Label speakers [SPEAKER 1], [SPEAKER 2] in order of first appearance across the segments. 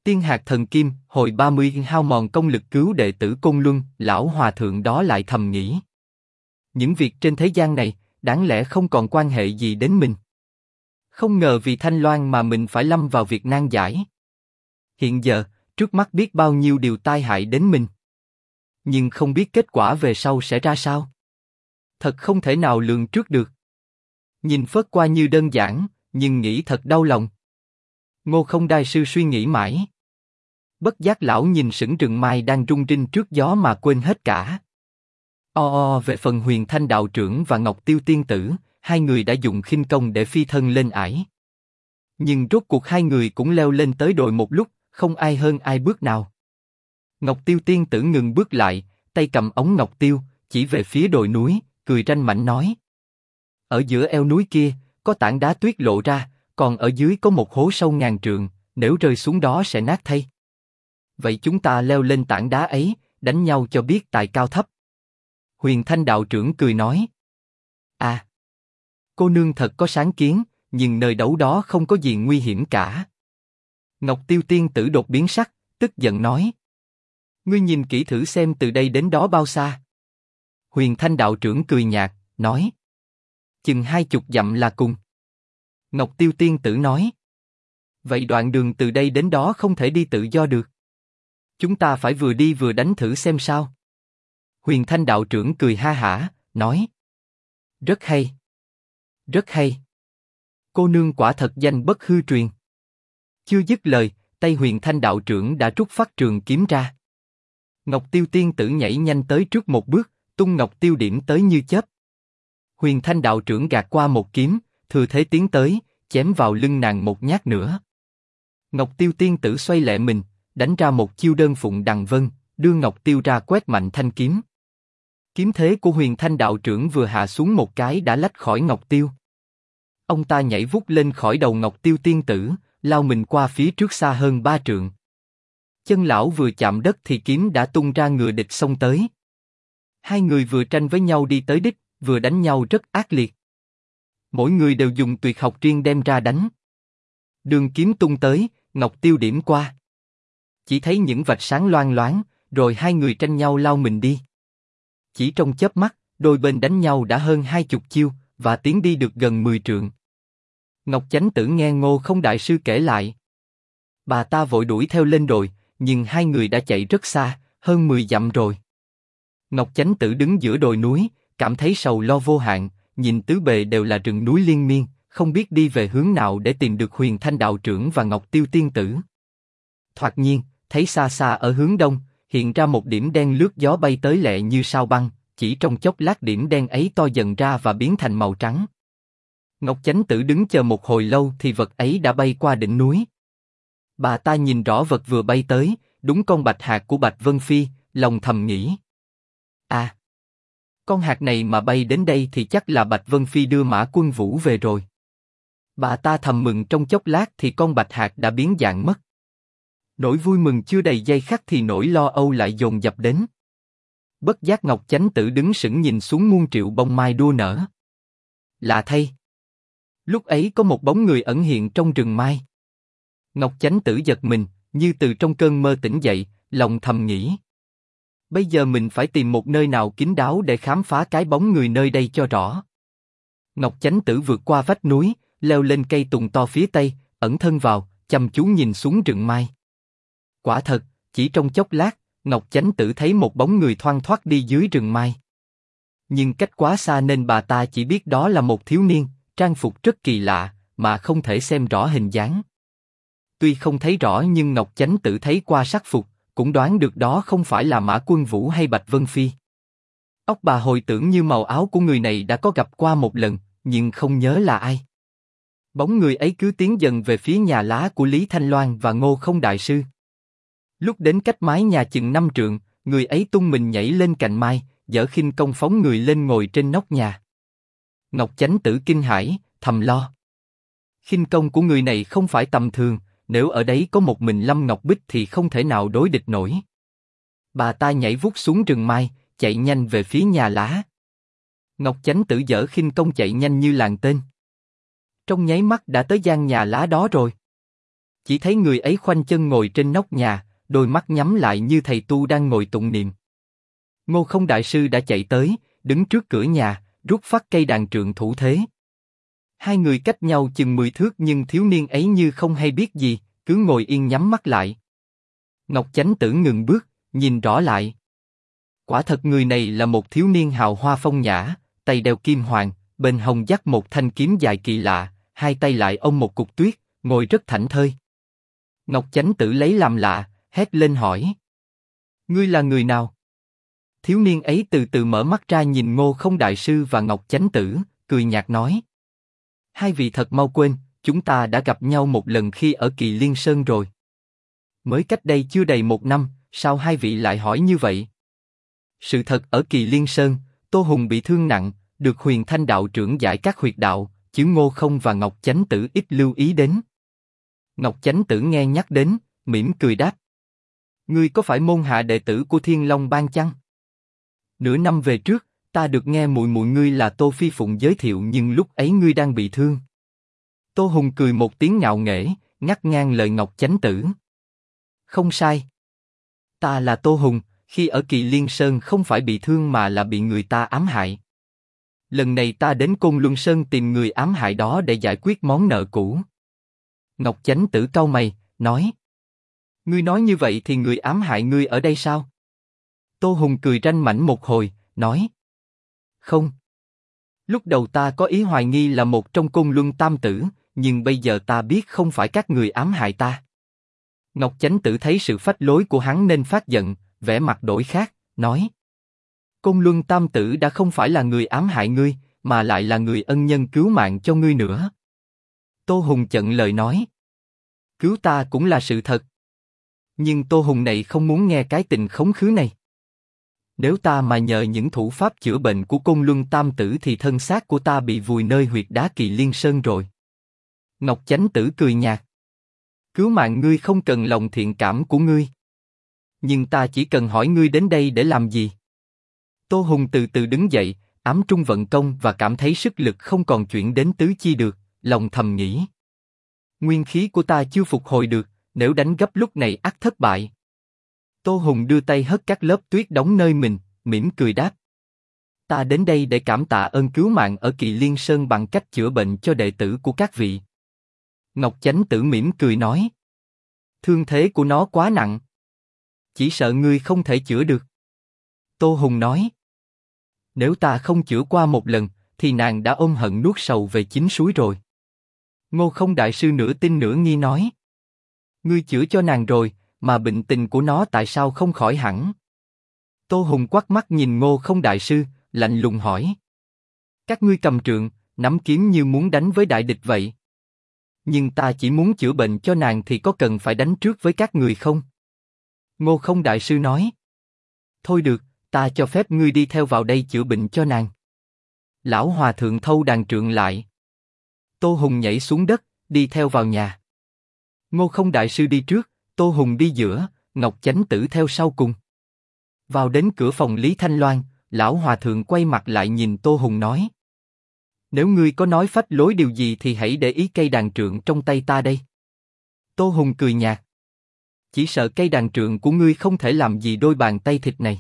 [SPEAKER 1] Tiên hạt thần kim, hồi 30 hao mòn công lực cứu đệ tử Côn Luân, lão hòa thượng đó lại thầm nghĩ. Những việc trên thế gian này, đáng lẽ không còn quan hệ gì đến mình. Không ngờ vì Thanh Loan mà mình phải lâm vào việc nan giải. Hiện giờ, trước mắt biết bao nhiêu điều tai hại đến mình. Nhưng không biết kết quả về sau sẽ ra sao. Thật không thể nào lường trước được. Nhìn phớt qua như đơn giản, nhưng nghĩ thật đau lòng. Ngô Không Đại sư suy nghĩ mãi. Bất giác lão nhìn sững rừng mai đang rung rinh trước gió mà quên hết cả. Về phần Huyền Thanh đạo trưởng và Ngọc Tiêu tiên tử, hai người đã dùng khinh công để phi thân lên ải. Nhưng rốt cuộc hai người cũng leo lên tới đồi một lúc, không ai hơn ai bước nào. Ngọc Tiêu tiên tử ngừng bước lại, tay cầm ống ngọc tiêu, chỉ về phía đồi núi, cười ranh mãnh nói: ở giữa eo núi kia, có tảng đá tuyết lộ ra, còn ở dưới có một hố sâu ngàn trượng, nếu rơi xuống đó sẽ nát thay. Vậy chúng ta leo lên tảng đá ấy, đánh nhau cho biết tài cao thấp. Huyền Thanh đạo trưởng cười nói: à, cô nương thật có sáng kiến, nhưng nơi đấu đó không có gì nguy hiểm cả. Ngọc Tiêu tiên tử đột biến sắc, tức giận nói: ngươi nhìn kỹ thử xem từ đây đến đó bao xa. Huyền Thanh đạo trưởng cười nhạt, nói: chừng 20 dặm là cùng. Ngọc Tiêu tiên tử nói: vậy đoạn đường từ đây đến đó không thể đi tự do được. Chúng ta phải vừa đi vừa đánh thử xem sao. Huyền Thanh đạo trưởng cười ha hả, nói: rất hay. Rất hay. Cô nương quả thật danh bất hư truyền. Chưa dứt lời, tay Huyền Thanh đạo trưởng đã rút phát trường kiếm ra. Ngọc Tiêu tiên tử nhảy nhanh tới trước một bước, tung ngọc tiêu điểm tới như chớp. Huyền Thanh đạo trưởng gạt qua một kiếm, thừa thế tiến tới, chém vào lưng nàng một nhát nữa. Ngọc Tiêu tiên tử xoay lẹ mình, đánh ra một chiêu đơn phụng đằng vân, đưa ngọc tiêu ra quét mạnh thanh kiếm. Kiếm thế của Huyền Thanh đạo trưởng vừa hạ xuống một cái đã lách khỏi ngọc tiêu. Ông ta nhảy vút lên khỏi đầu Ngọc Tiêu tiên tử, lao mình qua phía trước xa hơn 3 trượng. Chân lão vừa chạm đất thì kiếm đã tung ra ngựa địch xông tới. Hai người vừa tranh với nhau đi tới đích, vừa đánh nhau rất ác liệt. Mỗi người đều dùng tuyệt học riêng đem ra đánh. Đường kiếm tung tới, Ngọc Tiêu điểm qua. Chỉ thấy những vạch sáng loang loáng, rồi hai người tranh nhau lao mình đi. Chỉ trong chớp mắt, đôi bên đánh nhau đã hơn 20 chiêu, và tiến đi được gần 10 trượng. Ngọc Chánh Tử nghe Ngô Không Đại sư kể lại. Bà ta vội đuổi theo lên đồi, nhưng hai người đã chạy rất xa, hơn 10 dặm rồi. Ngọc Chánh Tử đứng giữa đồi núi, cảm thấy sầu lo vô hạn, nhìn tứ bề đều là rừng núi liên miên, không biết đi về hướng nào để tìm được Huyền Thanh đạo trưởng và Ngọc Tiêu tiên tử. Thoạt nhiên, thấy xa xa ở hướng đông, hiện ra một điểm đen lướt gió bay tới lẹ như sao băng, chỉ trong chốc lát điểm đen ấy to dần ra và biến thành màu trắng. Ngọc Chánh Tử đứng chờ một hồi lâu thì vật ấy đã bay qua đỉnh núi. Bà ta nhìn rõ vật vừa bay tới, đúng con bạch hạc của Bạch Vân Phi, lòng thầm nghĩ: à, con hạc này mà bay đến đây thì chắc là Bạch Vân Phi đưa Mã Quân Vũ về rồi. Bà ta thầm mừng trong chốc lát thì con bạch hạc đã biến dạng mất. Nỗi vui mừng chưa đầy giây khắc thì nỗi lo âu lại dồn dập đến. Bất giác Ngọc Chánh Tử đứng sững nhìn xuống muôn triệu bông mai đua nở. Lạ thay, lúc ấy có một bóng người ẩn hiện trong rừng mai. Ngọc Chánh Tử giật mình, như từ trong cơn mơ tỉnh dậy, lòng thầm nghĩ: bây giờ mình phải tìm một nơi nào kín đáo để khám phá cái bóng người nơi đây cho rõ. Ngọc Chánh Tử vượt qua vách núi, leo lên cây tùng to phía tây, ẩn thân vào, chăm chú nhìn xuống rừng mai. Quả thật, chỉ trong chốc lát, Ngọc Chánh Tử thấy một bóng người thoăn thoắt đi dưới rừng mai. Nhưng cách quá xa nên bà ta chỉ biết đó là một thiếu niên, trang phục rất kỳ lạ, mà không thể xem rõ hình dáng. Tuy không thấy rõ nhưng Ngọc Chánh Tử thấy qua sắc phục, cũng đoán được đó không phải là Mã Quân Vũ hay Bạch Vân Phi. Óc bà hồi tưởng như màu áo của người này đã có gặp qua một lần, nhưng không nhớ là ai. Bóng người ấy cứ tiến dần về phía nhà lá của Lý Thanh Loan và Ngô Không Đại sư. Lúc đến cách mái nhà chừng 5 trượng, người ấy tung mình nhảy lên cành mai, giở khinh công phóng người lên ngồi trên nóc nhà. Ngọc Chánh Tử kinh hãi, thầm lo. Khinh công của người này không phải tầm thường, nếu ở đấy có một mình Lâm Ngọc Bích thì không thể nào đối địch nổi. Bà ta nhảy vút xuống rừng mai, chạy nhanh về phía nhà lá. Ngọc Chánh Tử giở khinh công chạy nhanh như làn tên. Trong nháy mắt đã tới gian nhà lá đó rồi. Chỉ thấy người ấy khoanh chân ngồi trên nóc nhà, đôi mắt nhắm lại như thầy tu đang ngồi tụng niệm. Ngô Không đại sư đã chạy tới, đứng trước cửa nhà, rút phát cây đàn trượng thủ thế. Hai người cách nhau chừng 10 thước nhưng thiếu niên ấy như không hay biết gì, cứ ngồi yên nhắm mắt lại. Ngọc Chánh Tử ngừng bước, nhìn rõ lại. Quả thật người này là một thiếu niên hào hoa phong nhã, tay đeo kim hoàng, bên hông dắt một thanh kiếm dài kỳ lạ, hai tay lại ôm một cục tuyết, ngồi rất thảnh thơi. Ngọc Chánh Tử lấy làm lạ, hét lên hỏi: Ngươi là người nào? Thiếu niên ấy từ từ mở mắt ra nhìn Ngô Không đại sư và Ngọc Chánh Tử, cười nhạt nói: Hai vị thật mau quên, chúng ta đã gặp nhau một lần khi ở Kỳ Liên Sơn rồi. Mới cách đây chưa đầy 1 năm, sao hai vị lại hỏi như vậy? Sự thật ở Kỳ Liên Sơn, Tô Hùng bị thương nặng, được Huyền Thanh đạo trưởng giải các huyệt đạo, chứ Ngô Không và Ngọc Chánh Tử ít lưu ý đến. Ngọc Chánh Tử nghe nhắc đến, mỉm cười đáp: Ngươi có phải môn hạ đệ tử của Thiên Long Bang chăng? Nửa năm về trước, ta được nghe muội muội ngươi là Tô Phi Phụng giới thiệu nhưng lúc ấy ngươi đang bị thương. Tô Hùng cười một tiếng ngạo nghễ, ngắt ngang lời Ngọc Chánh Tử. Không sai. Ta là Tô Hùng, khi ở Kỳ Liên Sơn không phải bị thương mà là bị người ta ám hại. Lần này ta đến Côn Luân Sơn tìm người ám hại đó để giải quyết món nợ cũ. Ngọc Chánh Tử cau mày, nói: Ngươi nói như vậy thì người ám hại ngươi ở đây sao? Tô Hùng cười ranh mãnh một hồi, nói: Không. Lúc đầu ta có ý hoài nghi là một trong Côn Luân Tam Tử, nhưng bây giờ ta biết không phải các người ám hại ta. Ngọc Chánh Tử thấy sự phách lối của hắn nên phát giận, vẻ mặt đổi khác, nói: Côn Luân Tam Tử đã không phải là người ám hại ngươi, mà lại là người ân nhân cứu mạng cho ngươi nữa. Tô Hùng chận lời nói: Cứu ta cũng là sự thật. Nhưng Tô Hùng này không muốn nghe cái tình khống khứ này. Nếu ta mà nhờ những thủ pháp chữa bệnh của Côn Luân Tam Tử thì thân xác của ta bị vùi nơi huyệt đá Kỳ Liên Sơn rồi. Ngọc Chánh Tử cười nhạt: Cứu mạng ngươi không cần lòng thiện cảm của ngươi. Nhưng ta chỉ cần hỏi ngươi đến đây để làm gì? Tô Hùng từ từ đứng dậy, ám trung vận công và cảm thấy sức lực không còn chuyển đến tứ chi được, lòng thầm nghĩ: Nguyên khí của ta chưa phục hồi được, nếu đánh gấp lúc này ắt thất bại. Tô Hùng đưa tay hất các lớp tuyết đóng nơi mình, mỉm cười đáp: Ta đến đây để cảm tạ ơn cứu mạng ở Kỳ Liên Sơn bằng cách chữa bệnh cho đệ tử của các vị. Ngọc Chánh Tử mỉm cười nói: Thương thế của nó quá nặng, chỉ sợ ngươi không thể chữa được. Tô Hùng nói: Nếu ta không chữa qua một lần, thì nàng đã ôm hận nuốt sầu về chín suối rồi. Ngô Không đại sư nửa tin nửa nghi nói: Ngươi chữa cho nàng rồi, mà bệnh tình của nó tại sao không khỏi hẳn? Tô Hùng quắc mắt nhìn Ngô Không đại sư, lạnh lùng hỏi: Các ngươi cầm trượng, nắm kiếm như muốn đánh với đại địch vậy. Nhưng ta chỉ muốn chữa bệnh cho nàng thì có cần phải đánh trước với các người không? Ngô Không đại sư nói: Thôi được, ta cho phép ngươi đi theo vào đây chữa bệnh cho nàng. Lão hòa thượng thâu đàn trượng lại. Tô Hùng nhảy xuống đất, đi theo vào nhà. Ngô Không đại sư đi trước, Tô Hùng đi giữa, Ngọc Chánh Tử theo sau cùng. Vào đến cửa phòng Lý Thanh Loan, lão hòa thượng quay mặt lại nhìn Tô Hùng nói: Nếu ngươi có nói phách lối điều gì thì hãy để ý cây đàn trượng trong tay ta đây. Tô Hùng cười nhạt: Chỉ sợ cây đàn trượng của ngươi không thể làm gì đôi bàn tay thịt này.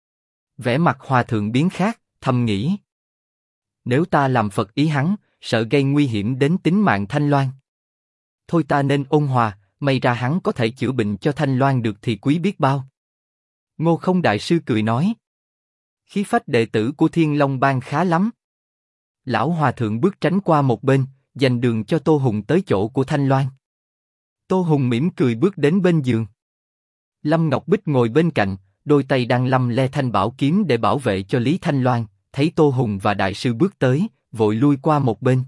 [SPEAKER 1] Vẻ mặt hòa thượng biến khác, thầm nghĩ: Nếu ta làm phật ý hắn, sợ gây nguy hiểm đến tính mạng Thanh Loan. Thôi ta nên ôn hòa, may ra hắn có thể chữa bệnh cho Thanh Loan được thì quý biết bao. Ngô Không đại sư cười nói: Khí phách đệ tử của Thiên Long Bang khá lắm. Lão hòa thượng bước tránh qua một bên, dành đường cho Tô Hùng tới chỗ của Thanh Loan. Tô Hùng mỉm cười bước đến bên giường. Lâm Ngọc Bích ngồi bên cạnh, đôi tay đang lăm le thanh bảo kiếm để bảo vệ cho Lý Thanh Loan. Thấy Tô Hùng và đại sư bước tới, vội lui qua một bên.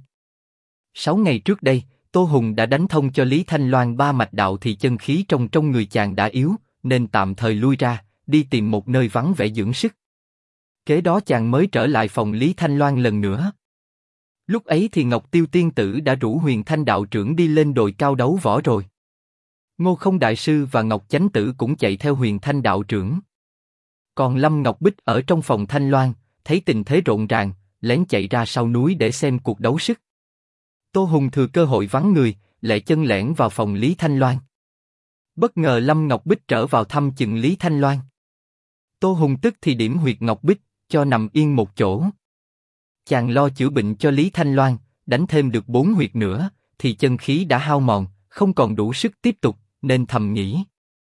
[SPEAKER 1] 6 ngày trước đây, Tô Hùng đã đánh thông cho Lý Thanh Loan 3 mạch đạo thì chân khí trong người chàng đã yếu, nên tạm thời lui ra, đi tìm một nơi vắng vẻ dưỡng sức. Kế đó chàng mới trở lại phòng Lý Thanh Loan lần nữa. Lúc ấy thì Ngọc Tiêu Tiên Tử đã rủ Huyền Thanh đạo trưởng đi lên đồi cao đấu võ rồi. Ngô Không đại sư và Ngọc Chánh Tử cũng chạy theo Huyền Thanh đạo trưởng. Còn Lâm Ngọc Bích ở trong phòng Thanh Loan, thấy tình thế rộn ràng, lén chạy ra sau núi để xem cuộc đấu sức. Tô Hùng thừa cơ hội vắng người, lẹ chân lẻn vào phòng Lý Thanh Loan. Bất ngờ Lâm Ngọc Bích trở vào thăm chừng Lý Thanh Loan. Tô Hùng tức thì điểm huyệt Ngọc Bích, cho nằm yên một chỗ. Chàng lo chữa bệnh cho Lý Thanh Loan, đánh thêm được 4 huyệt nữa, thì chân khí đã hao mòn, không còn đủ sức tiếp tục, nên thầm nghĩ.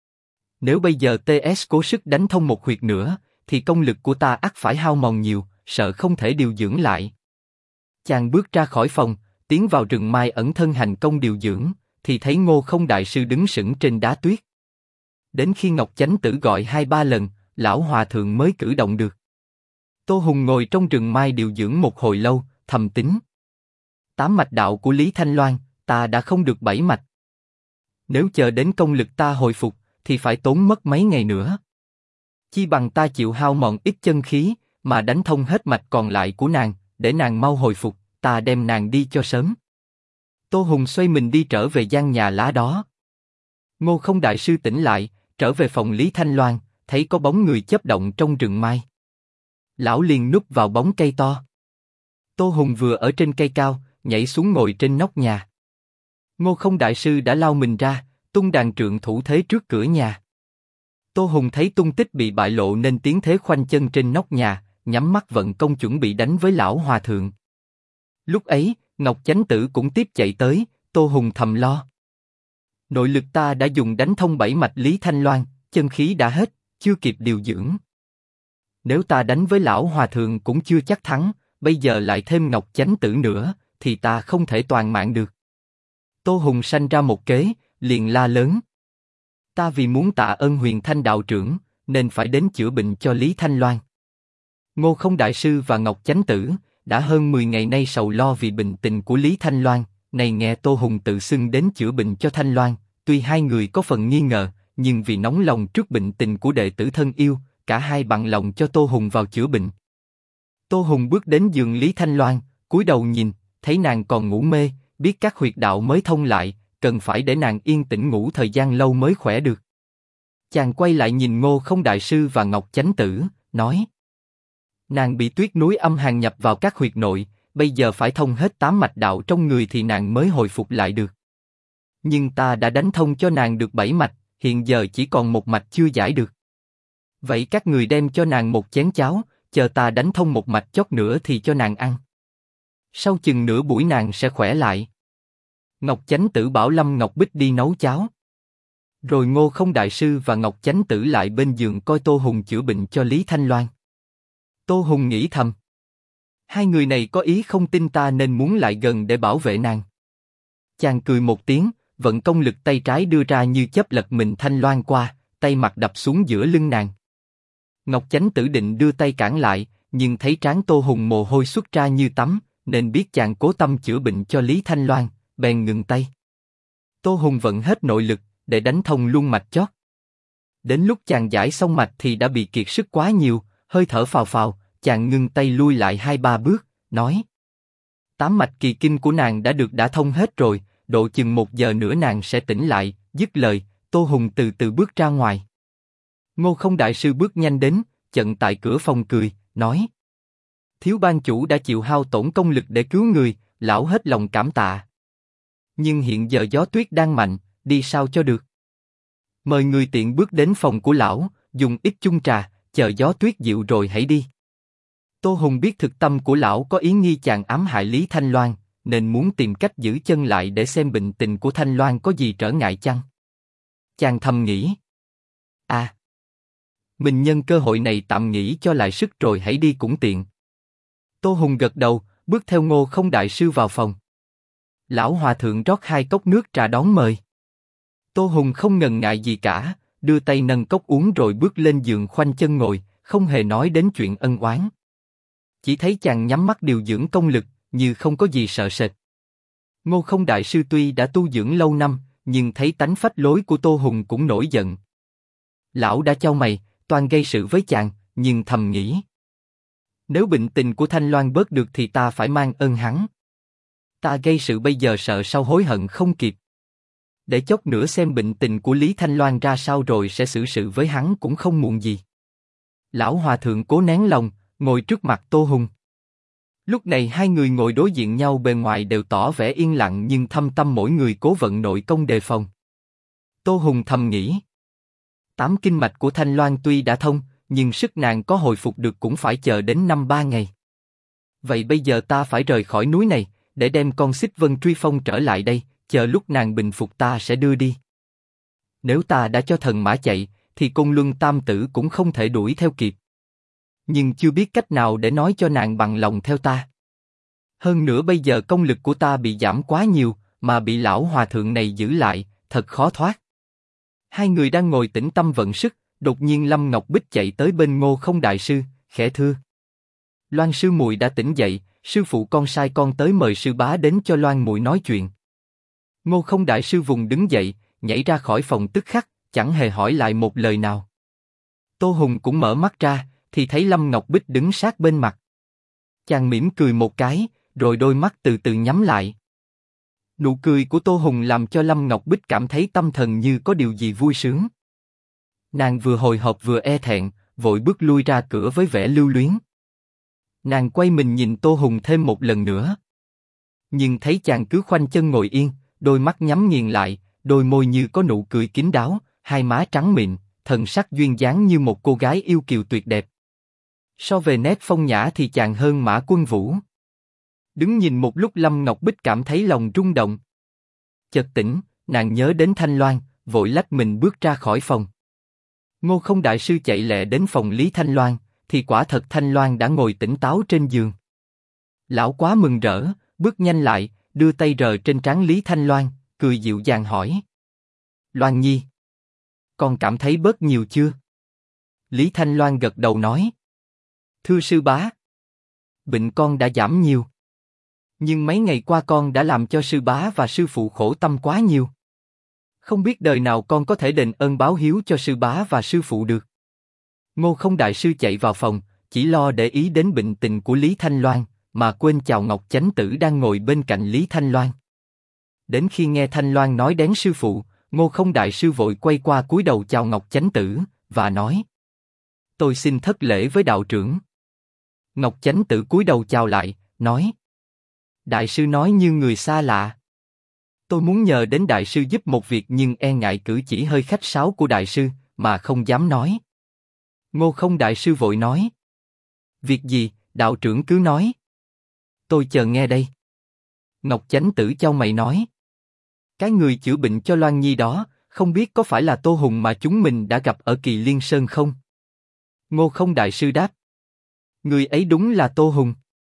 [SPEAKER 1] Nếu bây giờ TS cố sức đánh thông một huyệt nữa, thì công lực của ta ắt phải hao mòn nhiều, sợ không thể điều dưỡng lại. Chàng bước ra khỏi phòng, tiến vào rừng mai ẩn thân hành công điều dưỡng, thì thấy Ngô Không đại sư đứng sững trên đá tuyết. Đến khi Ngọc Chánh Tử gọi 2-3 lần, lão hòa thượng mới cử động được. Tô Hùng ngồi trong rừng mai điều dưỡng một hồi lâu, thầm tính. 8 mạch đạo của Lý Thanh Loan, ta đã không được 7 mạch. Nếu chờ đến công lực ta hồi phục, thì phải tốn mất mấy ngày nữa. Chi bằng ta chịu hao mòn ít chân khí, mà đánh thông hết mạch còn lại của nàng, để nàng mau hồi phục, ta đem nàng đi cho sớm. Tô Hùng xoay mình đi trở về gian nhà lá đó. Ngô Không đại sư tỉnh lại, trở về phòng Lý Thanh Loan, thấy có bóng người chớp động trong rừng mai. Lão liền núp vào bóng cây to. Tô Hùng vừa ở trên cây cao, nhảy xuống ngồi trên nóc nhà. Ngô Không đại sư đã lao mình ra, tung đàn trượng thủ thế trước cửa nhà. Tô Hùng thấy tung tích bị bại lộ nên tiến thế khoanh chân trên nóc nhà, nhắm mắt vận công chuẩn bị đánh với lão hòa thượng. Lúc ấy, Ngọc Chánh Tử cũng tiếp chạy tới, Tô Hùng thầm lo. Nội lực ta đã dùng đánh thông 7 mạch Lý Thanh Loan, chân khí đã hết, chưa kịp điều dưỡng. Nếu ta đánh với lão hòa thượng cũng chưa chắc thắng, bây giờ lại thêm Ngọc Chánh Tử nữa, thì ta không thể toàn mạng được. Tô Hùng sanh ra một kế, liền la lớn. Ta vì muốn tạ ơn Huyền Thanh đạo trưởng, nên phải đến chữa bệnh cho Lý Thanh Loan. Ngô Không đại sư và Ngọc Chánh Tử đã hơn 10 ngày nay sầu lo vì bệnh tình của Lý Thanh Loan, này nghe Tô Hùng tự xưng đến chữa bệnh cho Thanh Loan, tuy hai người có phần nghi ngờ, nhưng vì nóng lòng trước bệnh tình của đệ tử thân yêu, cả hai bằng lòng cho Tô Hùng vào chữa bệnh. Tô Hùng bước đến giường Lý Thanh Loan, cúi đầu nhìn, thấy nàng còn ngủ mê, biết các huyệt đạo mới thông lại, cần phải để nàng yên tĩnh ngủ thời gian lâu mới khỏe được. Chàng quay lại nhìn Ngô Không đại sư và Ngọc Chánh Tử, nói: nàng bị tuyết núi âm hàn nhập vào các huyệt nội, bây giờ phải thông hết 8 mạch đạo trong người thì nàng mới hồi phục lại được. Nhưng ta đã đánh thông cho nàng được 7 mạch, hiện giờ chỉ còn một mạch chưa giải được. Vậy các người đem cho nàng một chén cháo, chờ ta đánh thông một mạch chót nữa thì cho nàng ăn. Sau chừng nửa buổi nàng sẽ khỏe lại. Ngọc Chánh Tử bảo Lâm Ngọc Bích đi nấu cháo. Rồi Ngô Không đại sư và Ngọc Chánh Tử lại bên giường coi Tô Hùng chữa bệnh cho Lý Thanh Loan. Tô Hùng nghĩ thầm, hai người này có ý không tin ta nên muốn lại gần để bảo vệ nàng. Chàng cười một tiếng, vận công lực tay trái đưa ra như chớp lật mình Thanh Loan qua, tay mặt đập xuống giữa lưng nàng. Ngọc Chánh Tử định đưa tay cản lại, nhưng thấy trán Tô Hùng mồ hôi xuất ra như tắm, nên biết chàng cố tâm chữa bệnh cho Lý Thanh Loan, bèn ngừng tay. Tô Hùng vận hết nội lực để đánh thông luôn mạch chót. Đến lúc chàng giải xong mạch thì đã bị kiệt sức quá nhiều, hơi thở phào phào, chàng ngưng tay lui lại 2-3 bước, nói: 8 mạch kỳ kinh của nàng đã thông hết rồi, độ chừng 1 giờ nữa nàng sẽ tỉnh lại. Dứt lời, Tô Hùng từ từ bước ra ngoài. Ngô Không đại sư bước nhanh đến, chặn tại cửa phòng cười, nói: thiếu ban chủ đã chịu hao tổn công lực để cứu người, lão hết lòng cảm tạ. Nhưng hiện giờ gió tuyết đang mạnh, đi sao cho được. Mời người tiện bước đến phòng của lão, dùng ít chung trà, chờ gió tuyết dịu rồi hãy đi. Tô Hùng biết thực tâm của lão có ý nghi chàng ám hại Lý Thanh Loan, nên muốn tìm cách giữ chân lại để xem bệnh tình của Thanh Loan có gì trở ngại chăng. Chàng thầm nghĩ: mình nhân cơ hội này tạm nghỉ cho lại sức rồi hãy đi cũng tiện. Tô Hùng gật đầu, bước theo Ngô Không đại sư vào phòng. Lão hòa thượng rót 2 cốc nước trà đón mời. Tô Hùng không ngần ngại gì cả, đưa tay nâng cốc uống rồi bước lên giường khoanh chân ngồi, không hề nói đến chuyện ân oán. Chỉ thấy chàng nhắm mắt điều dưỡng công lực, như không có gì sợ sệt. Ngô Không đại sư tuy đã tu dưỡng lâu năm, nhưng thấy tánh phách lối của Tô Hùng cũng nổi giận. Lão đã chau mày, toan gây sự với chàng, nhưng thầm nghĩ: nếu bệnh tình của Thanh Loan bớt được thì ta phải mang ơn hắn. Ta gây sự bây giờ sợ sau hối hận không kịp. Để chốc nữa xem bệnh tình của Lý Thanh Loan ra sao rồi sẽ xử sự với hắn cũng không muộn gì. Lão hòa thượng cố nén lòng, ngồi trước mặt Tô Hùng. Lúc này hai người ngồi đối diện nhau bề ngoài đều tỏ vẻ yên lặng nhưng thâm tâm mỗi người cố vận nội công đề phòng. Tô Hùng thầm nghĩ. 8 kinh mạch của Thanh Loan tuy đã thông, nhưng sức nàng có hồi phục được cũng phải chờ đến 5-3 ngày. Vậy bây giờ ta phải rời khỏi núi này, để đem con Xích Vân Truy Phong trở lại đây, chờ lúc nàng bình phục ta sẽ đưa đi. Nếu ta đã cho thần mã chạy, thì Côn Luân Tam Tử cũng không thể đuổi theo kịp. Nhưng chưa biết cách nào để nói cho nàng bằng lòng theo ta. Hơn nữa bây giờ công lực của ta bị giảm quá nhiều, mà bị lão hòa thượng này giữ lại, thật khó thoát. Hai người đang ngồi tĩnh tâm vận sức, đột nhiên Lâm Ngọc Bích chạy tới bên Ngô Không đại sư, khẽ thưa: Loan sư muội đã tỉnh dậy, sư phụ con sai con tới mời sư bá đến cho Loan muội nói chuyện. Ngô Không đại sư vùng đứng dậy, nhảy ra khỏi phòng tức khắc, chẳng hề hỏi lại một lời nào. Tô Hùng cũng mở mắt ra, thì thấy Lâm Ngọc Bích đứng sát bên mặt. Chàng mỉm cười một cái, rồi đôi mắt từ từ nhắm lại. Nụ cười của Tô Hùng làm cho Lâm Ngọc Bích cảm thấy tâm thần như có điều gì vui sướng. Nàng vừa hồi hộp vừa e thẹn, vội bước lui ra cửa với vẻ lưu luyến. Nàng quay mình nhìn Tô Hùng thêm một lần nữa. Nhưng thấy chàng cứ khoanh chân ngồi yên, đôi mắt nhắm nghiền lại, đôi môi như có nụ cười kín đáo, hai má trắng mịn, thần sắc duyên dáng như một cô gái yêu kiều tuyệt đẹp. So về nét phong nhã thì chàng hơn Mã Quân Vũ. Đứng nhìn một lúc Lâm Ngọc Bích cảm thấy lòng rung động. Chợt tỉnh, nàng nhớ đến Thanh Loan, vội lách mình bước ra khỏi phòng. Ngô Không đại sư chạy lẹ đến phòng Lý Thanh Loan, thì quả thật Thanh Loan đã ngồi tỉnh táo trên giường. Lão quá mừng rỡ, bước nhanh lại, đưa tay rờ trên trán Lý Thanh Loan, cười dịu dàng hỏi: Loan Nhi, con cảm thấy bớt nhiều chưa? Lý Thanh Loan gật đầu nói: Thưa sư bá, bệnh con đã giảm nhiều. Nhưng mấy ngày qua con đã làm cho sư bá và sư phụ khổ tâm quá nhiều. Không biết đời nào con có thể đền ơn báo hiếu cho sư bá và sư phụ được. Ngô Không đại sư chạy vào phòng, chỉ lo để ý đến bệnh tình của Lý Thanh Loan, mà quên chào Ngọc Chánh Tử đang ngồi bên cạnh Lý Thanh Loan. Đến khi nghe Thanh Loan nói đến sư phụ, Ngô Không đại sư vội quay qua cúi đầu chào Ngọc Chánh Tử và nói: Tôi xin thất lễ với đạo trưởng. Ngọc Chánh Tử cúi đầu chào lại, nói: Đại sư nói như người xa lạ. Tôi muốn nhờ đến đại sư giúp một việc nhưng e ngại cử chỉ hơi khách sáo của đại sư, mà không dám nói. Ngô Không đại sư vội nói: Việc gì, đạo trưởng cứ nói. Tôi chờ nghe đây. Ngọc Chánh Tử chau mày nói: Cái người chữa bệnh cho Loan Nhi đó, không biết có phải là Tô Hùng mà chúng mình đã gặp ở Kỳ Liên Sơn không? Ngô Không đại sư đáp: Người ấy đúng là Tô Hùng.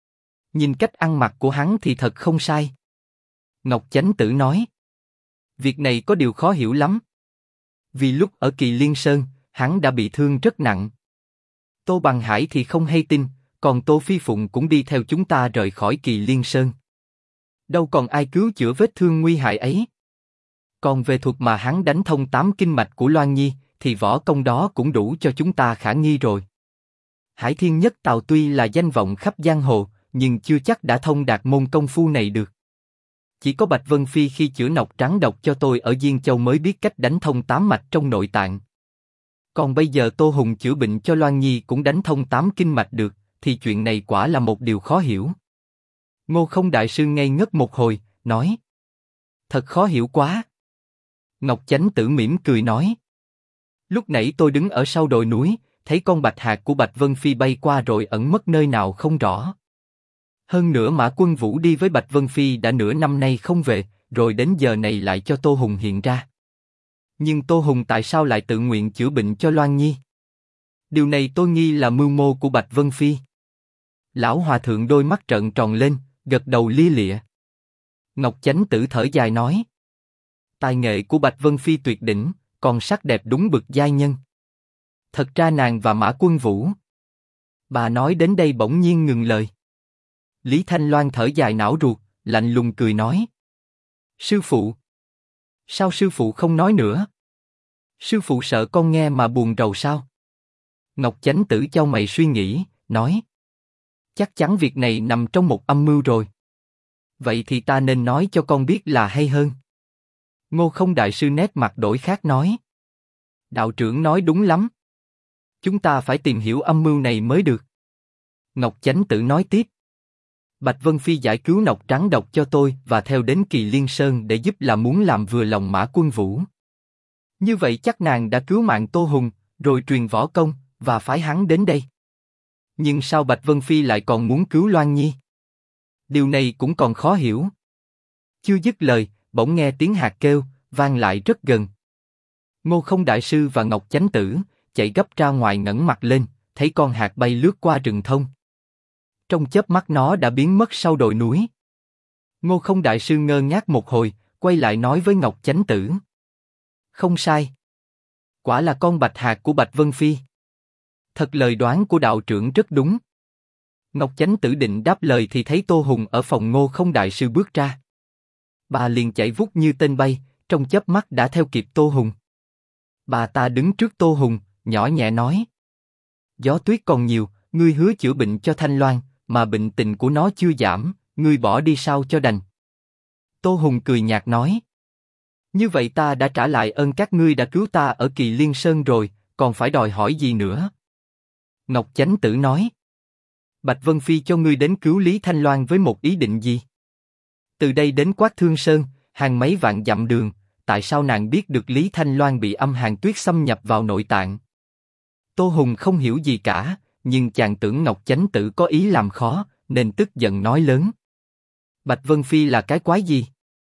[SPEAKER 1] Nhìn cách ăn mặc của hắn thì thật không sai. Ngọc Chánh Tử nói: Việc này có điều khó hiểu lắm. Vì lúc ở Kỳ Liên Sơn, hắn đã bị thương rất nặng. Tô Bằng Hải thì không hay tin, còn Tô Phi Phụng cũng đi theo chúng ta rời khỏi Kỳ Liên Sơn. Đâu còn ai cứu chữa vết thương nguy hại ấy. Còn về thuật mà hắn đánh thông 8 kinh mạch của Loan Nhi, thì võ công đó cũng đủ cho chúng ta khả nghi rồi. Hải Thiên Nhất Tào tuy là danh vọng khắp giang hồ, nhưng chưa chắc đã thông đạt môn công phu này được. Chỉ có Bạch Vân Phi khi chữa nọc trắng độc cho tôi ở Diên Châu mới biết cách đánh thông 8 mạch trong nội tạng. Còn bây giờ Tô Hùng chữa bệnh cho Loan Nhi cũng đánh thông 8 kinh mạch được, thì chuyện này quả là một điều khó hiểu. Ngô Không đại sư ngây ngất một hồi, nói: Thật khó hiểu quá. Ngọc Chánh Tử mỉm cười nói: Lúc nãy tôi đứng ở sau đồi núi, thấy con bạch hạc của Bạch Vân Phi bay qua rồi ẩn mất nơi nào không rõ. Hơn nữa Mã Quân Vũ đi với Bạch Vân Phi đã nửa năm nay không về, rồi đến giờ này lại cho Tô Hùng hiện ra. Nhưng Tô Hùng tại sao lại tự nguyện chữa bệnh cho Loan Nhi? Điều này tôi nghi là mưu mô của Bạch Vân Phi. Lão hòa thượng đôi mắt trợn tròn lên, gật đầu lia lịa. Ngọc Chánh Tử thở dài nói: Tài nghệ của Bạch Vân Phi tuyệt đỉnh, còn sắc đẹp đúng bực giai nhân. Thật ra nàng và Mã Quân Vũ. Bà nói đến đây bỗng nhiên ngừng lời. Lý Thanh Loan thở dài não ruột, lạnh lùng cười nói: Sư phụ. Sao sư phụ không nói nữa? Sư phụ sợ con nghe mà buồn rầu sao? Ngọc Chánh Tử chau mày suy nghĩ, nói: Chắc chắn việc này nằm trong một âm mưu rồi. Vậy thì ta nên nói cho con biết là hay hơn. Ngô Không đại sư nét mặt đổi khác nói: Đạo trưởng nói đúng lắm. Chúng ta phải tìm hiểu âm mưu này mới được. Ngọc Chánh Tử nói tiếp: Bạch Vân Phi giải cứu Nọc Trắng Độc cho tôi và theo đến Kỳ Liên Sơn để giúp là muốn làm vừa lòng Mã Quân Vũ. Như vậy chắc nàng đã cứu mạng Tô Hùng, rồi truyền võ công, và phái hắn đến đây. Nhưng sao Bạch Vân Phi lại còn muốn cứu Loan Nhi? Điều này cũng còn khó hiểu. Chưa dứt lời, bỗng nghe tiếng hạt kêu, vang lại rất gần. Ngô Không Đại Sư và Ngọc Chánh Tử chạy gấp ra ngoài ngẩng mặt lên, thấy con hạt bay lướt qua rừng thông. Trong chớp mắt nó đã biến mất sau đồi núi. Ngô Không Đại Sư ngơ ngác một hồi, quay lại nói với Ngọc Chánh Tử. Không sai. Quả là con bạch hạt của Bạch Vân Phi. Thật lời đoán của đạo trưởng rất đúng. Ngọc Chánh Tử định đáp lời thì thấy Tô Hùng ở phòng Ngô Không Đại Sư bước ra. Bà liền chạy vút như tên bay, trong chớp mắt đã theo kịp Tô Hùng. Bà ta đứng trước Tô Hùng, nhỏ nhẹ nói. Gió tuyết còn nhiều, ngươi hứa chữa bệnh cho Thanh Loan, mà bệnh tình của nó chưa giảm, ngươi bỏ đi sao cho đành. Tô Hùng cười nhạt nói. Như vậy ta đã trả lại ơn các ngươi đã cứu ta ở Kỳ Liên Sơn rồi, còn phải đòi hỏi gì nữa? Ngọc Chánh Tử nói. Bạch Vân Phi cho ngươi đến cứu Lý Thanh Loan với một ý định gì? Từ đây đến Quát Thương Sơn, hàng mấy vạn dặm đường, tại sao nàng biết được Lý Thanh Loan bị âm hàn tuyết xâm nhập vào nội tạng? Tô Hùng không hiểu gì cả, nhưng chàng tưởng Ngọc Chánh Tử có ý làm khó, nên tức giận nói lớn. Bạch Vân Phi là cái quái gì?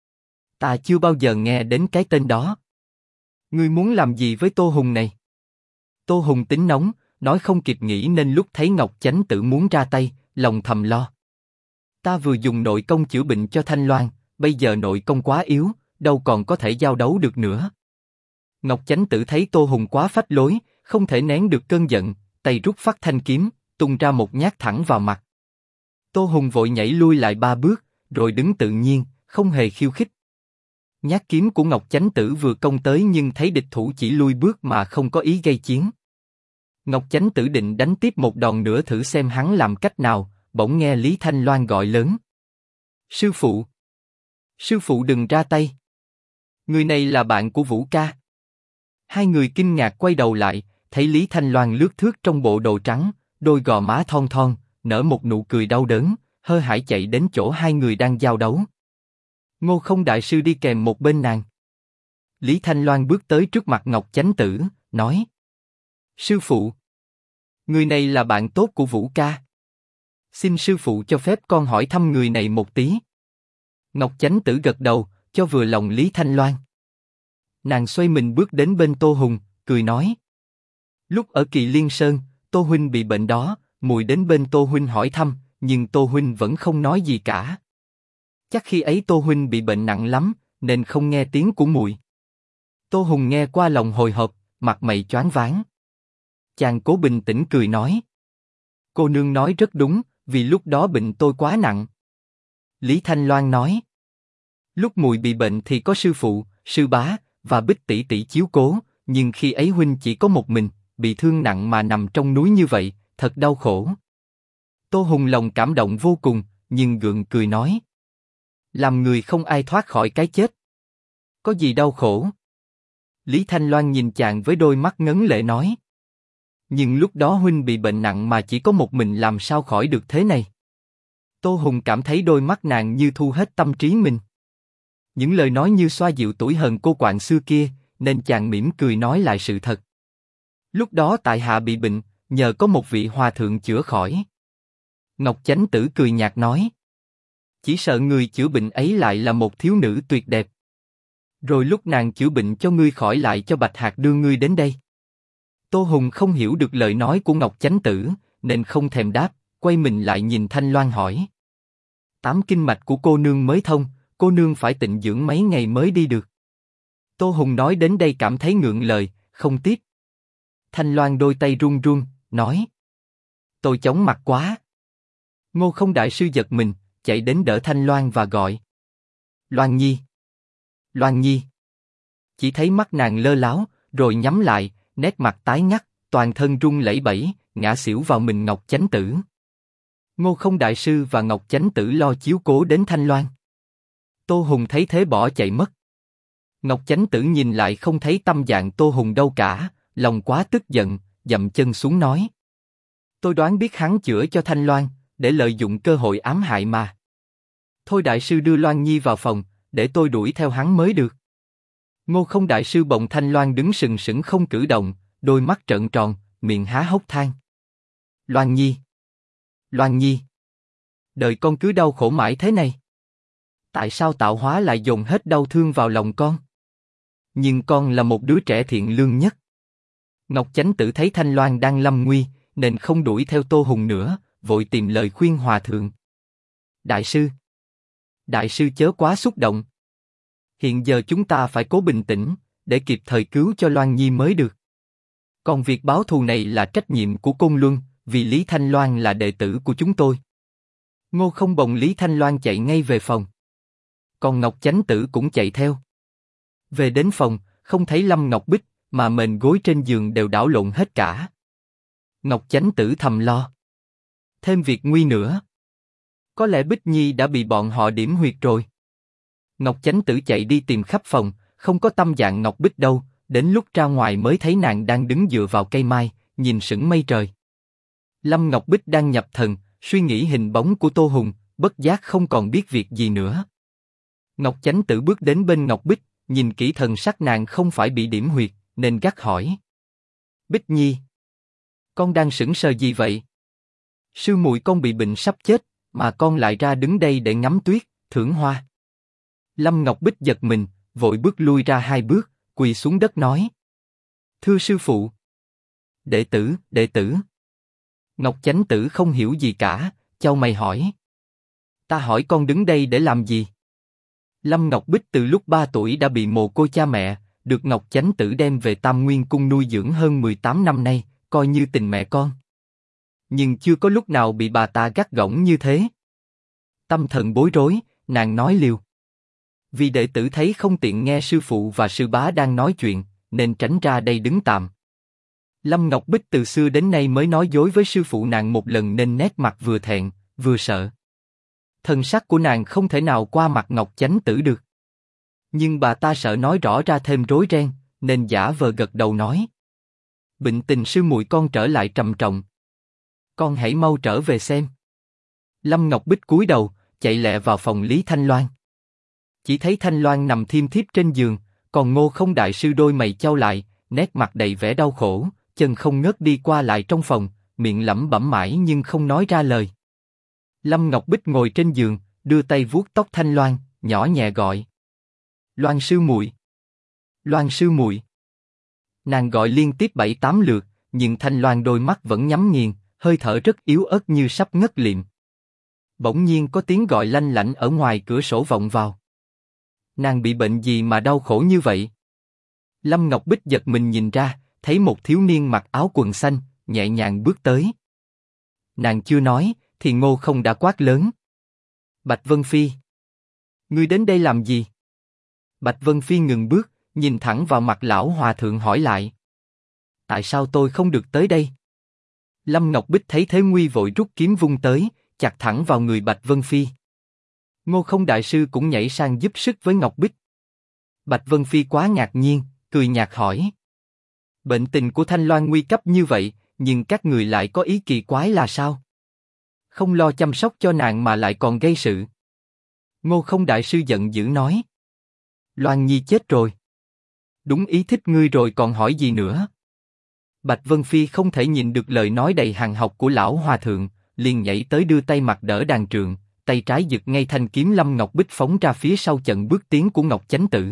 [SPEAKER 1] Ta chưa bao giờ nghe đến cái tên đó. Ngươi muốn làm gì với Tô Hùng này? Tô Hùng tính nóng, nói không kịp nghĩ nên lúc thấy Ngọc Chánh Tử muốn ra tay, lòng thầm lo. Ta vừa dùng nội công chữa bệnh cho Thanh Loan, bây giờ nội công quá yếu, đâu còn có thể giao đấu được nữa. Ngọc Chánh Tử thấy Tô Hùng quá phách lối, không thể nén được cơn giận, tay rút phát thanh kiếm, tung ra một nhát thẳng vào mặt. Tô Hùng vội nhảy lui lại 3 bước, rồi đứng tự nhiên, không hề khiêu khích. Nhát kiếm của Ngọc Chánh Tử vừa công tới nhưng thấy địch thủ chỉ lui bước mà không có ý gây chiến. Ngọc Chánh Tử định đánh tiếp một đòn nữa thử xem hắn làm cách nào, bỗng nghe Lý Thanh Loan gọi lớn. Sư phụ! Sư phụ đừng ra tay! Người này là bạn của Vũ ca. Hai người kinh ngạc quay đầu lại, thấy Lý Thanh Loan lướt thướt trong bộ đồ trắng, đôi gò má thon thon, nở một nụ cười đau đớn, hớn hở chạy đến chỗ hai người đang giao đấu. Ngô Không Đại Sư đi kèm một bên nàng. Lý Thanh Loan bước tới trước mặt Ngọc Chánh Tử, nói. Sư phụ! Người này là bạn tốt của Vũ ca. Xin sư phụ cho phép con hỏi thăm người này một tí. Ngọc Chánh Tử gật đầu, cho vừa lòng Lý Thanh Loan. Nàng xoay mình bước đến bên Tô Hùng, cười nói. Lúc ở Kỳ Liên Sơn, Tô huynh bị bệnh đó, muội đến bên Tô huynh hỏi thăm, nhưng Tô huynh vẫn không nói gì cả. Chắc khi ấy Tô huynh bị bệnh nặng lắm, nên không nghe tiếng của muội. Tô Hùng nghe qua lòng hồi hộp, mặt mày choáng váng. Chàng cố bình tĩnh cười nói. Cô nương nói rất đúng, vì lúc đó bệnh tôi quá nặng. Lý Thanh Loan nói. Lúc muội bị bệnh thì có sư phụ, sư bá và Bích tỷ tỷ chiếu cố, nhưng khi ấy huynh chỉ có một mình, bị thương nặng mà nằm trong núi như vậy, thật đau khổ. Tô Hùng lòng cảm động vô cùng, nhưng gượng cười nói. Làm người không ai thoát khỏi cái chết. Có gì đau khổ? Lý Thanh Loan nhìn chàng với đôi mắt ngấn lệ nói. Nhưng lúc đó huynh bị bệnh nặng mà chỉ có một mình làm sao khỏi được thế này? Tô Hùng cảm thấy đôi mắt nàng như thu hết tâm trí mình. Những lời nói như xoa dịu tuổi hờn cô quạng xưa kia, nên chàng mỉm cười nói lại sự thật. Lúc đó tại hạ bị bệnh, nhờ có một vị hòa thượng chữa khỏi. Ngọc Chánh Tử cười nhạt nói. Chỉ sợ người chữa bệnh ấy lại là một thiếu nữ tuyệt đẹp. Rồi lúc nàng chữa bệnh cho ngươi khỏi lại cho Bạch Hạc đưa ngươi đến đây. Tô Hùng không hiểu được lời nói của Ngọc Chánh Tử, nên không thèm đáp, quay mình lại nhìn Thanh Loan hỏi. 8 kinh mạch của cô nương mới thông, cô nương phải tịnh dưỡng mấy ngày mới đi được. Tô Hùng nói đến đây cảm thấy ngượng lời, không tiếp. Thanh Loan đôi tay run run, nói. Tôi chóng mặt quá. Ngô Không Đại Sư giật mình, chạy đến đỡ Thanh Loan và gọi. Loan Nhi! Loan Nhi! Chỉ thấy mắt nàng lơ láo, rồi nhắm lại, nét mặt tái ngắt, toàn thân run lẩy bẩy, ngã xỉu vào mình Ngọc Chánh Tử. Ngô Không Đại Sư và Ngọc Chánh Tử lo chiếu cố đến Thanh Loan. Tô Hùng thấy thế bỏ chạy mất. Ngọc Chánh Tử nhìn lại không thấy tâm dạng Tô Hùng đâu cả, lòng quá tức giận, dậm chân xuống nói. Tôi đoán biết hắn chữa cho Thanh Loan, để lợi dụng cơ hội ám hại mà. Thôi đại sư đưa Loan Nhi vào phòng, để tôi đuổi theo hắn mới được. Ngô Không đại sư bồng Thanh Loan đứng sừng sững không cử động, đôi mắt trợn tròn, miệng há hốc than. Loan Nhi! Loan Nhi! Đời con cứ đau khổ mãi thế này. Tại sao tạo hóa lại dồn hết đau thương vào lòng con? Nhưng con là một đứa trẻ thiện lương nhất. Ngọc Chánh Tử thấy Thanh Loan đang lâm nguy, nên không đuổi theo Tô Hùng nữa, vội tìm lời khuyên hòa thượng. Đại sư chớ quá xúc động. Hiện giờ chúng ta phải cố bình tĩnh, để kịp thời cứu cho Loan Nhi mới được. Còn việc báo thù này là trách nhiệm của Côn Luân, vì Lý Thanh Loan là đệ tử của chúng tôi. Ngô Không bồng Lý Thanh Loan chạy ngay về phòng. Còn Ngọc Chánh Tử cũng chạy theo. Về đến phòng, không thấy Lâm Ngọc Bích, mà mền gối trên giường đều đảo lộn hết cả. Ngọc Chánh Tử thầm lo. Thêm việc nguy nữa. Có lẽ Bích Nhi đã bị bọn họ điểm huyệt rồi. Ngọc Chánh Tử chạy đi tìm khắp phòng, không có tâm dạng Ngọc Bích đâu, đến lúc ra ngoài mới thấy nàng đang đứng dựa vào cây mai, nhìn sững mây trời. Lâm Ngọc Bích đang nhập thần, suy nghĩ hình bóng của Tô Hùng, bất giác không còn biết việc gì nữa. Ngọc Chánh Tử bước đến bên Ngọc Bích, nhìn kỹ thần sắc nàng không phải bị điểm huyệt, nên gắt hỏi. Bích Nhi, con đang sững sờ gì vậy? Sư muội con bị bệnh sắp chết, mà con lại ra đứng đây để ngắm tuyết, thưởng hoa. Lâm Ngọc Bích giật mình, vội bước lui ra 2 bước, quỳ xuống đất nói. Thưa sư phụ. Đệ tử. Ngọc Chánh Tử không hiểu gì cả, chau mày hỏi. Ta hỏi con đứng đây để làm gì? Lâm Ngọc Bích từ lúc 3 tuổi đã bị mồ côi cha mẹ, được Ngọc Chánh Tử đem về Tam Nguyên Cung nuôi dưỡng hơn 18 năm nay, coi như tình mẹ con. Nhưng chưa có lúc nào bị bà ta gắt gỏng như thế. Tâm thần bối rối, nàng nói liều. Vì đệ tử thấy không tiện nghe sư phụ và sư bá đang nói chuyện, nên tránh ra đây đứng tạm. Lâm Ngọc Bích từ xưa đến nay mới nói dối với sư phụ nàng một lần nên nét mặt vừa thẹn, vừa sợ. Thần sắc của nàng không thể nào qua mặt Ngọc Chánh Tử được. Nhưng bà ta sợ nói rõ ra thêm rối ren, nên giả vờ gật đầu nói. Bệnh tình sư muội con trở lại trầm trọng. Con hãy mau trở về xem. Lâm Ngọc Bích cúi đầu, chạy lẹ vào phòng Lý Thanh Loan. Chỉ thấy Thanh Loan nằm thiêm thiếp trên giường, còn Ngô Không đại sư đôi mày chau lại, nét mặt đầy vẻ đau khổ, chân không ngớt đi qua lại trong phòng, miệng lẩm bẩm mãi nhưng không nói ra lời. Lâm Ngọc Bích ngồi trên giường, đưa tay vuốt tóc Thanh Loan, nhỏ nhẹ gọi. Loan sư muội. Loan sư muội. Nàng gọi liên tiếp 7-8 lượt, nhưng Thanh Loan đôi mắt vẫn nhắm nghiền, hơi thở rất yếu ớt như sắp ngất liệm. Bỗng nhiên có tiếng gọi lanh lảnh ở ngoài cửa sổ vọng vào. Nàng bị bệnh gì mà đau khổ như vậy? Lâm Ngọc Bích giật mình nhìn ra, thấy một thiếu niên mặc áo quần xanh, nhẹ nhàng bước tới. Nàng chưa nói, thì Ngô Không đã quát lớn. Bạch Vân Phi, ngươi đến đây làm gì? Bạch Vân Phi ngừng bước, nhìn thẳng vào mặt lão hòa thượng hỏi lại. Tại sao tôi không được tới đây? Lâm Ngọc Bích thấy thế nguy vội rút kiếm vung tới, chặt thẳng vào người Bạch Vân Phi. Ngô Không đại sư cũng nhảy sang giúp sức với Ngọc Bích. Bạch Vân Phi quá ngạc nhiên, cười nhạt hỏi. Bệnh tình của Thanh Loan nguy cấp như vậy, nhưng các người lại có ý kỳ quái là sao? Không lo chăm sóc cho nàng mà lại còn gây sự. Ngô Không đại sư giận dữ nói. Loan Nhi chết rồi. Đúng ý thích ngươi rồi còn hỏi gì nữa? Bạch Vân Phi không thể nhìn được lời nói đầy hàn học của lão hòa thượng, liền nhảy tới đưa tay mặt đỡ đàn trượng, tay trái giật ngay thanh kiếm Lâm Ngọc Bích phóng ra phía sau chặn bước tiến của Ngọc Chánh Tử.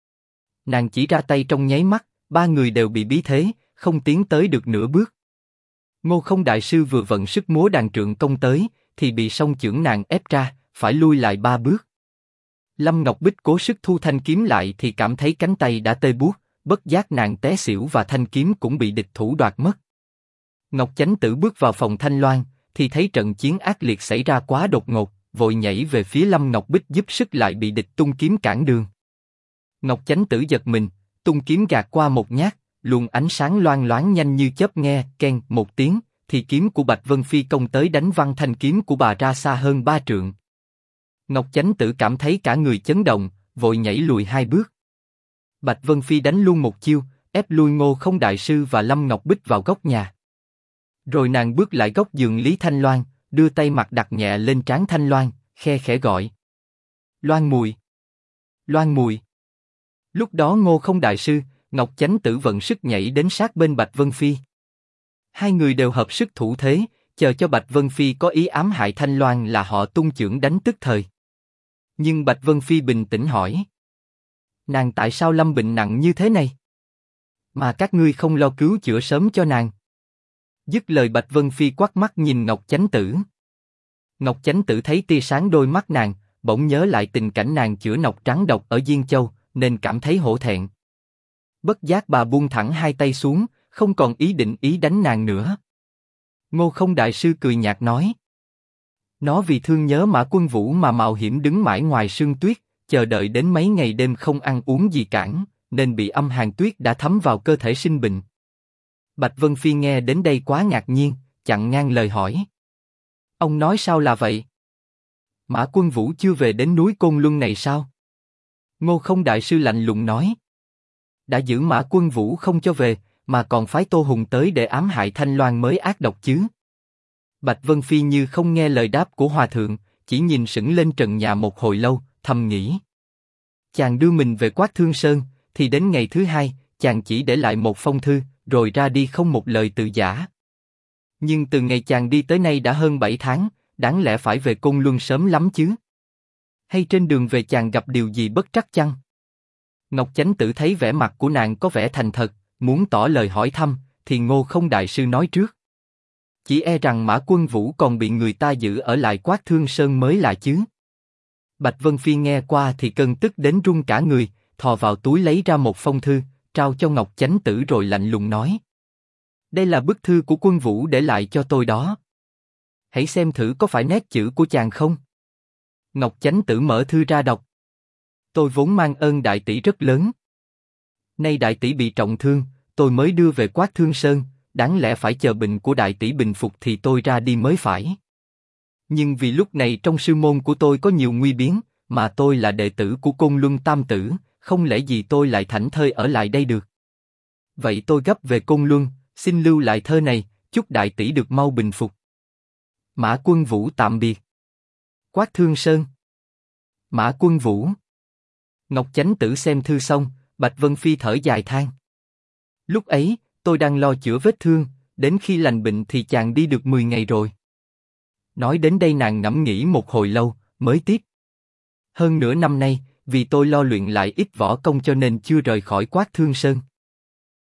[SPEAKER 1] Nàng chỉ ra tay trong nháy mắt, 3 người đều bị bí thế, không tiến tới được nửa bước. Ngô Không đại sư vừa vận sức múa đàn trượng công tới, thì bị song chưởng nàng ép ra, phải lui lại 3 bước. Lâm Ngọc Bích cố sức thu thanh kiếm lại thì cảm thấy cánh tay đã tê buốt, bất giác nàng té xỉu và thanh kiếm cũng bị địch thủ đoạt mất. Ngọc Chánh Tử bước vào phòng Thanh Loan, thì thấy trận chiến ác liệt xảy ra quá đột ngột, vội nhảy về phía Lâm Ngọc Bích giúp sức lại bị địch tung kiếm cản đường. Ngọc Chánh Tử giật mình, tung kiếm gạt qua một nhát, luồng ánh sáng loang loáng nhanh như chớp nghe, keng một tiếng, thì kiếm của Bạch Vân Phi công tới đánh văng thanh kiếm của bà ra xa hơn 3 trượng. Ngọc Chánh Tử cảm thấy cả người chấn động, vội nhảy lùi 2 bước. Bạch Vân Phi đánh luôn một chiêu, ép lui Ngô Không đại sư và Lâm Ngọc Bích vào góc nhà. Rồi nàng bước lại góc giường Lý Thanh Loan, đưa tay mặt đặt nhẹ lên trán Thanh Loan, khe khẽ gọi. Loan Mùi. Loan Mùi. Lúc đó Ngô Không đại sư, Ngọc Chánh Tử vận sức nhảy đến sát bên Bạch Vân Phi. Hai người đều hợp sức thủ thế, chờ cho Bạch Vân Phi có ý ám hại Thanh Loan là họ tung chưởng đánh tức thời. Nhưng Bạch Vân Phi bình tĩnh hỏi. Nàng tại sao lâm bệnh nặng như thế này? Mà các ngươi không lo cứu chữa sớm cho nàng. Dứt lời Bạch Vân Phi quắt mắt nhìn Ngọc Chánh Tử. Ngọc Chánh Tử thấy tia sáng đôi mắt nàng, bỗng nhớ lại tình cảnh nàng chữa nọc trắng độc ở Diên Châu, nên cảm thấy hổ thẹn. Bất giác bà buông thẳng hai tay xuống, không còn ý định đánh nàng nữa. Ngô Không đại sư cười nhạt nói. Nó vì thương nhớ Mã Quân Vũ mà mạo hiểm đứng mãi ngoài sương tuyết, chờ đợi đến mấy ngày đêm không ăn uống gì cản, nên bị âm hàn tuyết đã thấm vào cơ thể sinh bệnh. Bạch Vân Phi nghe đến đây quá ngạc nhiên, chặn ngang lời hỏi. Ông nói sao là vậy? Mã Quân Vũ chưa về đến núi Côn Luân này sao? Ngô Không đại sư lạnh lùng nói. Đã giữ Mã Quân Vũ không cho về, mà còn phái Tô Hùng tới để ám hại Thanh Loan mới ác độc chứ. Bạch Vân Phi như không nghe lời đáp của hòa thượng, chỉ nhìn sững lên trần nhà một hồi lâu, thầm nghĩ. Chàng đưa mình về Quát Thương Sơn, thì đến ngày thứ hai, chàng chỉ để lại một phong thư, rồi ra đi không một lời từ giã. Nhưng từ ngày chàng đi tới nay đã hơn 7 tháng, đáng lẽ phải về Côn Luân sớm lắm chứ. Hay trên đường về chàng gặp điều gì bất trắc chăng? Ngọc Chánh Tử thấy vẻ mặt của nàng có vẻ thành thật, muốn tỏ lời hỏi thăm, thì Ngô Không đại sư nói trước. Chỉ e rằng Mã Quân Vũ còn bị người ta giữ ở lại Quát Thương Sơn mới là chứ. Bạch Vân Phi nghe qua thì cơn tức đến run cả người, thò vào túi lấy ra một phong thư, trao cho Ngọc Chánh Tử rồi lạnh lùng nói. Đây là bức thư của Quân Vũ để lại cho tôi đó. Hãy xem thử có phải nét chữ của chàng không? Ngọc Chánh Tử mở thư ra đọc. Tôi vốn mang ơn đại tỷ rất lớn. Nay đại tỷ bị trọng thương, tôi mới đưa về Quát Thương Sơn, đáng lẽ phải chờ bệnh của đại tỷ bình phục thì tôi ra đi mới phải. Nhưng vì lúc này trong sư môn của tôi có nhiều nguy biến, mà tôi là đệ tử của Côn Luân Tam Tử, không lẽ gì tôi lại thảnh thơi ở lại đây được. Vậy tôi gấp về Côn Luân, xin lưu lại thơ này, chúc đại tỷ được mau bình phục. Mã Quân Vũ tạm biệt. Quát Thương Sơn. Mã Quân Vũ. Ngọc Chánh Tử xem thư xong, Bạch Vân Phi thở dài than. Lúc ấy, tôi đang lo chữa vết thương, đến khi lành bệnh thì chàng đi được 10 ngày rồi. Nói đến đây nàng ngẫm nghĩ một hồi lâu, mới tiếp. Hơn nửa năm nay, vì tôi lo luyện lại ít võ công cho nên chưa rời khỏi Quát Thương Sơn.